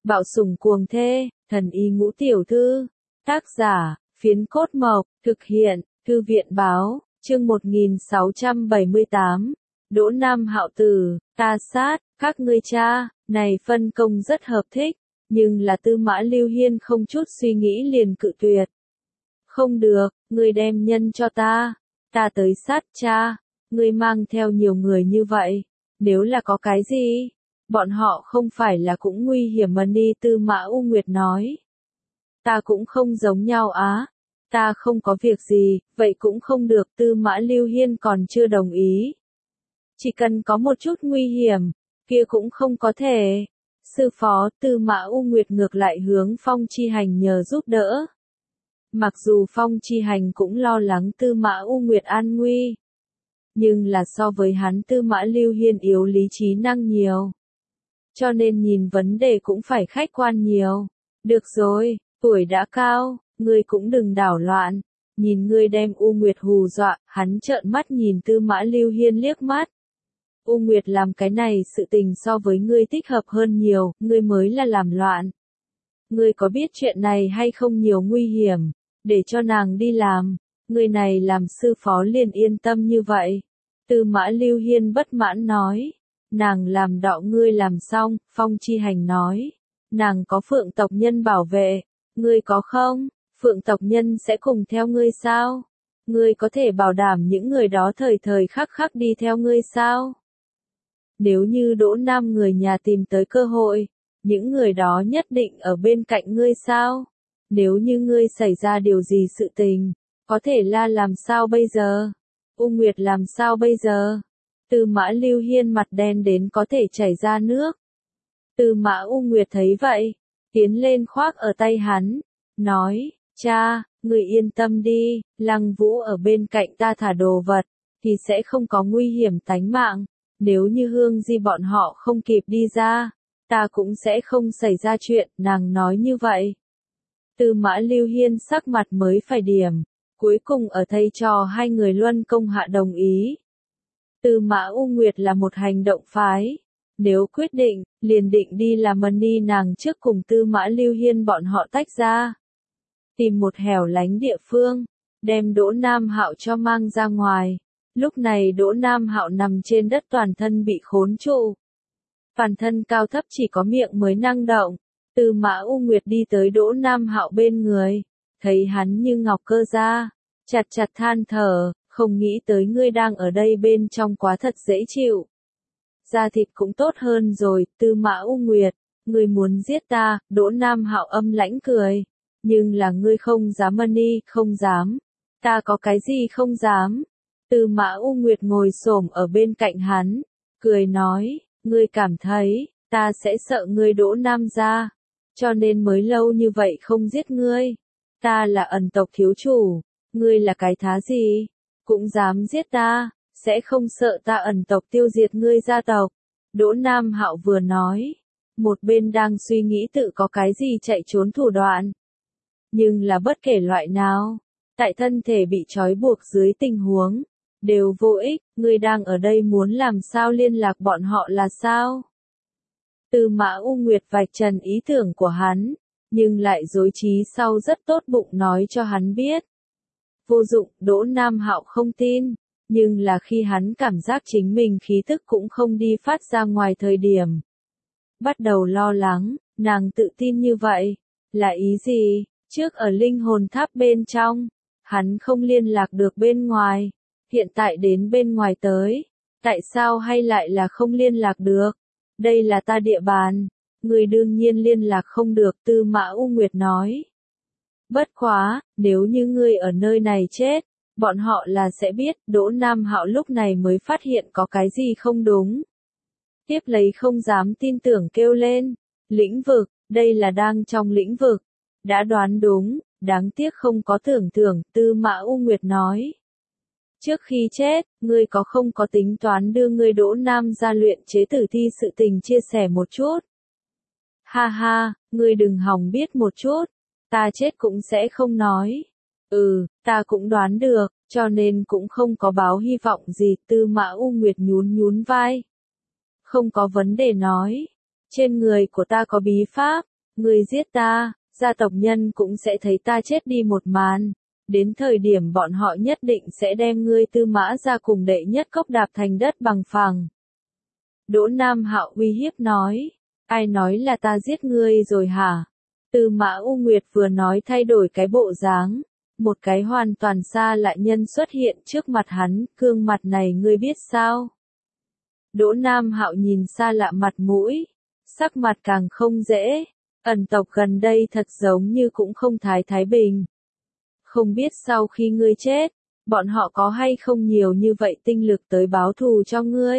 Bạo sủng cuồng thê, thần y ngũ tiểu thư. Tác giả, Phiến Cốt Mộc, thực hiện, Thư viện báo, chương 1678. Đỗ Nam Hạo tử, ta sát, các ngươi cha, này phân công rất hợp thích, nhưng là Tư Mã Lưu Hiên không chút suy nghĩ liền cự tuyệt. Không được, ngươi đem nhân cho ta tới sát cha, ngươi mang theo nhiều người như vậy, nếu là có cái gì, bọn họ không phải là cũng nguy hiểm mà đi. Tư Mã U Nguyệt nói. Ta cũng không giống nhau á, ta không có việc gì, vậy cũng không được. Tư Mã Lưu Hiên còn chưa đồng ý. Chỉ cần có một chút nguy hiểm, kia cũng không có thể. Sư phó. Tư Mã U Nguyệt ngược lại hướng Phong Chi Hành nhờ giúp đỡ. Mặc dù Phong Chi Hành cũng lo lắng Tư Mã U Nguyệt an nguy, nhưng là so với hắn Tư Mã Lưu Hiên yếu lý trí năng nhiều, cho nên nhìn vấn đề cũng phải khách quan nhiều. Được rồi, tuổi đã cao, ngươi cũng đừng đảo loạn, nhìn ngươi đem U Nguyệt hù dọa. Hắn trợn mắt nhìn Tư Mã Lưu Hiên liếc mắt. U Nguyệt làm cái này sự tình so với ngươi thích hợp hơn nhiều, ngươi mới là làm loạn. Ngươi có biết chuyện này hay không, nhiều nguy hiểm, để cho nàng đi làm, ngươi này làm sư phó liền yên tâm như vậy. Tư Mã Lưu Hiên bất mãn nói. Nàng làm đọ ngươi làm xong. Phong Chi Hành nói. Nàng có Phượng tộc nhân bảo vệ, ngươi có không? Phượng tộc nhân sẽ cùng theo ngươi sao? Ngươi có thể bảo đảm những người đó thời thời khắc khắc đi theo ngươi sao? Nếu như Đỗ Nam người nhà tìm tới cơ hội, những người đó nhất định ở bên cạnh ngươi sao? Nếu như ngươi xảy ra điều gì sự tình, có thể làm sao bây giờ? U Nguyệt làm sao bây giờ? Tư Mã Lưu Hiên mặt đen đến có thể chảy ra nước. Tư Mã U Nguyệt thấy vậy, tiến lên khoác ở tay hắn, nói, cha, người yên tâm đi, Lăng Vũ ở bên cạnh ta thả đồ vật, thì sẽ không có nguy hiểm tánh mạng. Nếu như Hương Di bọn họ không kịp đi ra, ta cũng sẽ không xảy ra chuyện. Nàng nói như vậy. Tư Mã Lưu Hiên sắc mặt mới phải điểm, cuối cùng ở thầy trò hai người luân công hạ đồng ý. Tư Mã U Nguyệt là một hành động phái, nếu quyết định, liền định đi làm đi. Nàng trước cùng Tư Mã Lưu Hiên bọn họ tách ra, tìm một hẻo lánh địa phương, đem Đỗ Nam Hạo cho mang ra ngoài. Lúc này Đỗ Nam Hạo nằm trên đất, toàn thân bị khốn trụ, toàn thân cao thấp chỉ có miệng mới năng động. Tư Mã U Nguyệt đi tới Đỗ Nam Hạo bên người, thấy hắn như ngọc cơ da, chặt chặt than thở, không nghĩ tới ngươi đang ở đây bên trong quá thật dễ chịu. Da thịt cũng tốt hơn rồi. Tư Mã U Nguyệt, ngươi muốn giết ta? Đỗ Nam Hạo âm lãnh cười, nhưng là ngươi không dám đi. Không dám? Ta có cái gì không dám? Tư Mã U Nguyệt ngồi xổm ở bên cạnh hắn, cười nói, ngươi cảm thấy ta sẽ sợ ngươi Đỗ Nam gia, cho nên mới lâu như vậy không giết ngươi. Ta là ẩn tộc thiếu chủ, ngươi là cái thá gì, cũng dám giết ta, sẽ không sợ ta ẩn tộc tiêu diệt ngươi gia tộc. Đỗ Nam Hạo vừa nói, một bên đang suy nghĩ tự có cái gì chạy trốn thủ đoạn. Nhưng là bất kể loại nào, tại thân thể bị trói buộc dưới tình huống, đều vô ích. Ngươi đang ở đây muốn làm sao liên lạc bọn họ là sao? Tư Mã U Nguyệt vạch trần ý tưởng của hắn, nhưng lại dối trí sau rất tốt bụng nói cho hắn biết. Vô dụng. Đỗ Nam Hạo không tin, nhưng là khi hắn cảm giác chính mình khí tức cũng không đi phát ra ngoài thời điểm, bắt đầu lo lắng. Nàng tự tin như vậy, là ý gì? Trước ở linh hồn tháp bên trong, hắn không liên lạc được bên ngoài, hiện tại đến bên ngoài tới, tại sao hay lại là không liên lạc được? Đây là ta địa bàn, người đương nhiên liên lạc không được. Tư Mã U Nguyệt nói. Bất quá, nếu như ngươi ở nơi này chết, bọn họ là sẽ biết. Đỗ Nam Hạo lúc này mới phát hiện có cái gì không đúng. Tiếp lấy không dám tin tưởng kêu lên, lĩnh vực, đây là đang trong lĩnh vực. Đã đoán đúng, đáng tiếc không có tưởng thưởng. Tư Mã U Nguyệt nói. Trước khi chết, ngươi có không có tính toán đưa ngươi Đỗ Nam gia luyện chế tử thi sự tình chia sẻ một chút? Ha ha, ngươi đừng hòng biết một chút, ta chết cũng sẽ không nói. Ta cũng đoán được, cho nên cũng không có báo hy vọng gì. Tư Mã U Nguyệt nhún nhún vai. Không có vấn đề nói, trên người của ta có bí pháp, Ngươi giết ta, gia tộc nhân cũng sẽ thấy ta chết đi một màn. Đến thời điểm bọn họ nhất định sẽ đem ngươi Tư Mã gia cùng đệ nhất cốc đạp thành đất bằng phẳng. Đỗ Nam Hạo uy hiếp nói, ai nói là ta giết ngươi rồi hả? Tư Mã U Nguyệt vừa nói thay đổi cái bộ dáng, một cái hoàn toàn xa lạ nhân xuất hiện trước mặt hắn, gương mặt này ngươi biết sao? Đỗ Nam Hạo nhìn xa lạ mặt mũi, sắc mặt càng không dễ, ẩn tộc gần đây thật giống như cũng không thái bình. Không biết sau khi ngươi chết, bọn họ có hay không nhiều như vậy tinh lực tới báo thù cho ngươi?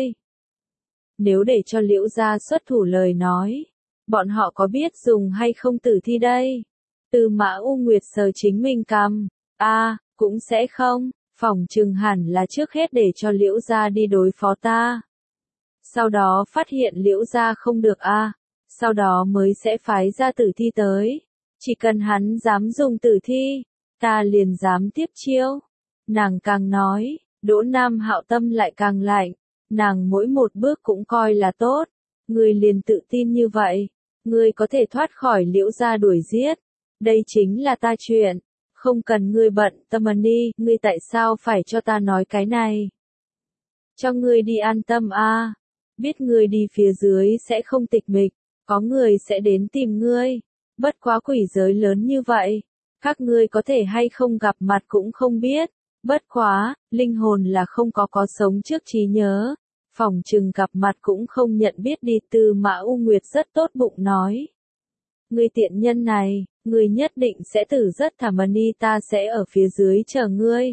Nếu để cho Liễu gia xuất thủ lời nói, bọn họ có biết dùng hay không tử thi đây? Tư Mã U Nguyệt sờ chính mình cằm, cũng sẽ không, phỏng chừng hẳn là trước hết để cho Liễu gia đi đối phó ta. Sau đó phát hiện Liễu gia không được sau đó mới sẽ phái ra tử thi tới. Chỉ cần hắn dám dùng tử thi, ta liền dám tiếp chiêu. Nàng càng nói, Đỗ Nam Hạo tâm lại càng lạnh, nàng mỗi một bước cũng coi là tốt. Ngươi liền tự tin như vậy, ngươi có thể thoát khỏi Liễu gia đuổi giết. Đây chính là ta chuyện, không cần ngươi bận tâm đi, ngươi tại sao phải cho ta nói cái này? Cho ngươi đi an tâm biết ngươi đi phía dưới sẽ không tịch mịch, có người sẽ đến tìm ngươi. Bất quá quỷ giới lớn như vậy, các ngươi có thể hay không gặp mặt cũng không biết. Bất quá, linh hồn là không có sống trước trí nhớ. Phỏng chừng gặp mặt cũng không nhận biết đi. Tư Mã U Nguyệt rất tốt bụng nói. Ngươi tiện nhân này, ngươi nhất định sẽ tử rất thảm đi, ta sẽ ở phía dưới chờ ngươi.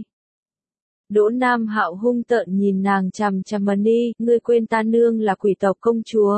Đỗ Nam Hạo hung tợn nhìn nàng chằm chằm đi, ngươi quên ta nương là quỷ tộc công chúa.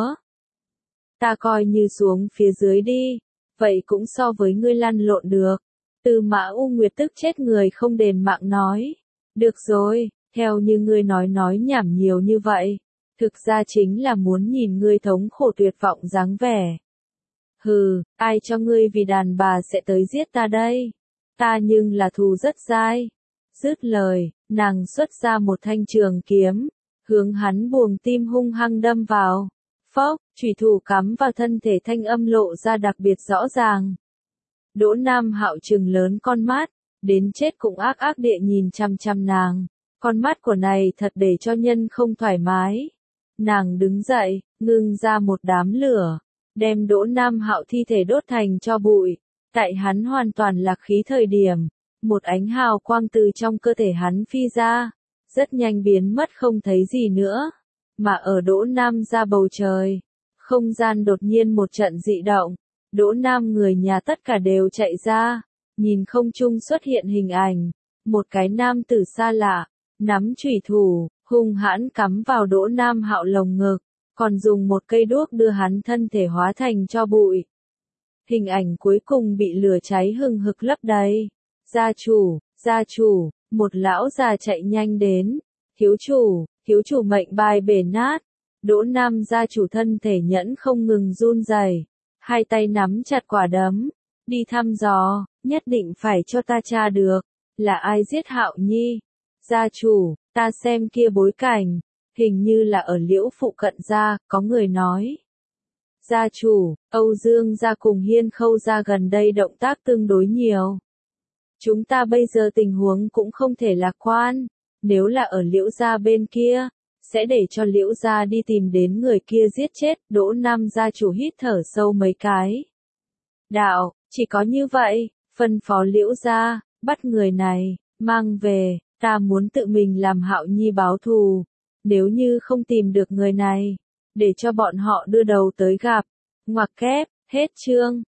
Ta coi như xuống phía dưới đi, vậy cũng so với ngươi lăn lộn được. Tư Mã U Nguyệt tức chết người không đền mạng nói. Được rồi, theo như ngươi nói nhảm nhiều như vậy, thực ra chính là muốn nhìn ngươi thống khổ tuyệt vọng dáng vẻ. Hừ, ai cho ngươi vì đàn bà sẽ tới giết ta đây? Ta nhưng là thù rất dai. Dứt lời, nàng xuất ra một thanh trường kiếm, hướng hắn buồng tim hung hăng đâm vào. Phốc, chủy thủ cắm vào thân thể, thanh âm lộ ra đặc biệt rõ ràng. Đỗ Nam Hạo trừng lớn con mắt, đến chết cũng ác địa nhìn chằm chằm nàng. Con mắt của này thật để cho nhân không thoải mái. Nàng đứng dậy, ngưng ra một đám lửa, đem Đỗ Nam Hạo thi thể đốt thành tro bụi. Tại hắn hoàn toàn lạc khí thời điểm, một ánh hào quang từ trong cơ thể hắn phi ra, rất nhanh biến mất không thấy gì nữa. Mà ở Đỗ Nam ra bầu trời, không gian đột nhiên một trận dị động, Đỗ Nam người nhà tất cả đều chạy ra, nhìn không trung xuất hiện hình ảnh, một cái nam tử xa lạ, nắm chủy thủ, hung hãn cắm vào Đỗ Nam Hạo lồng ngực, còn dùng một cây đuốc đưa hắn thân thể hóa thành tro bụi. Hình ảnh cuối cùng bị lửa cháy hừng hực lấp đầy. Gia chủ, một lão già chạy nhanh đến. Thiếu chủ mệnh bài bể nát. Đỗ Nam gia chủ thân thể nhẫn không ngừng run rẩy, hai tay nắm chặt quả đấm, đi thăm dò, nhất định phải cho ta tra được, là ai giết Hạo Nhi. Gia chủ, ta xem kia bối cảnh, hình như là ở Liễu phụ cận gia, có người nói. Gia chủ, Âu Dương gia cùng Hiên Khâu gia gần đây động tác tương đối nhiều. Chúng ta bây giờ tình huống cũng không thể lạc quan, nếu là ở Liễu gia bên kia, sẽ để cho Liễu gia đi tìm đến người kia giết chết. Đỗ Nam gia chủ hít thở sâu mấy cái. Đạo, chỉ có như vậy, phân phó Liễu gia, bắt người này, mang về, ta muốn tự mình làm Hạo Nhi báo thù. Nếu như không tìm được người này, để cho bọn họ đưa đầu tới gặp. Ngoặc kép, hết chương.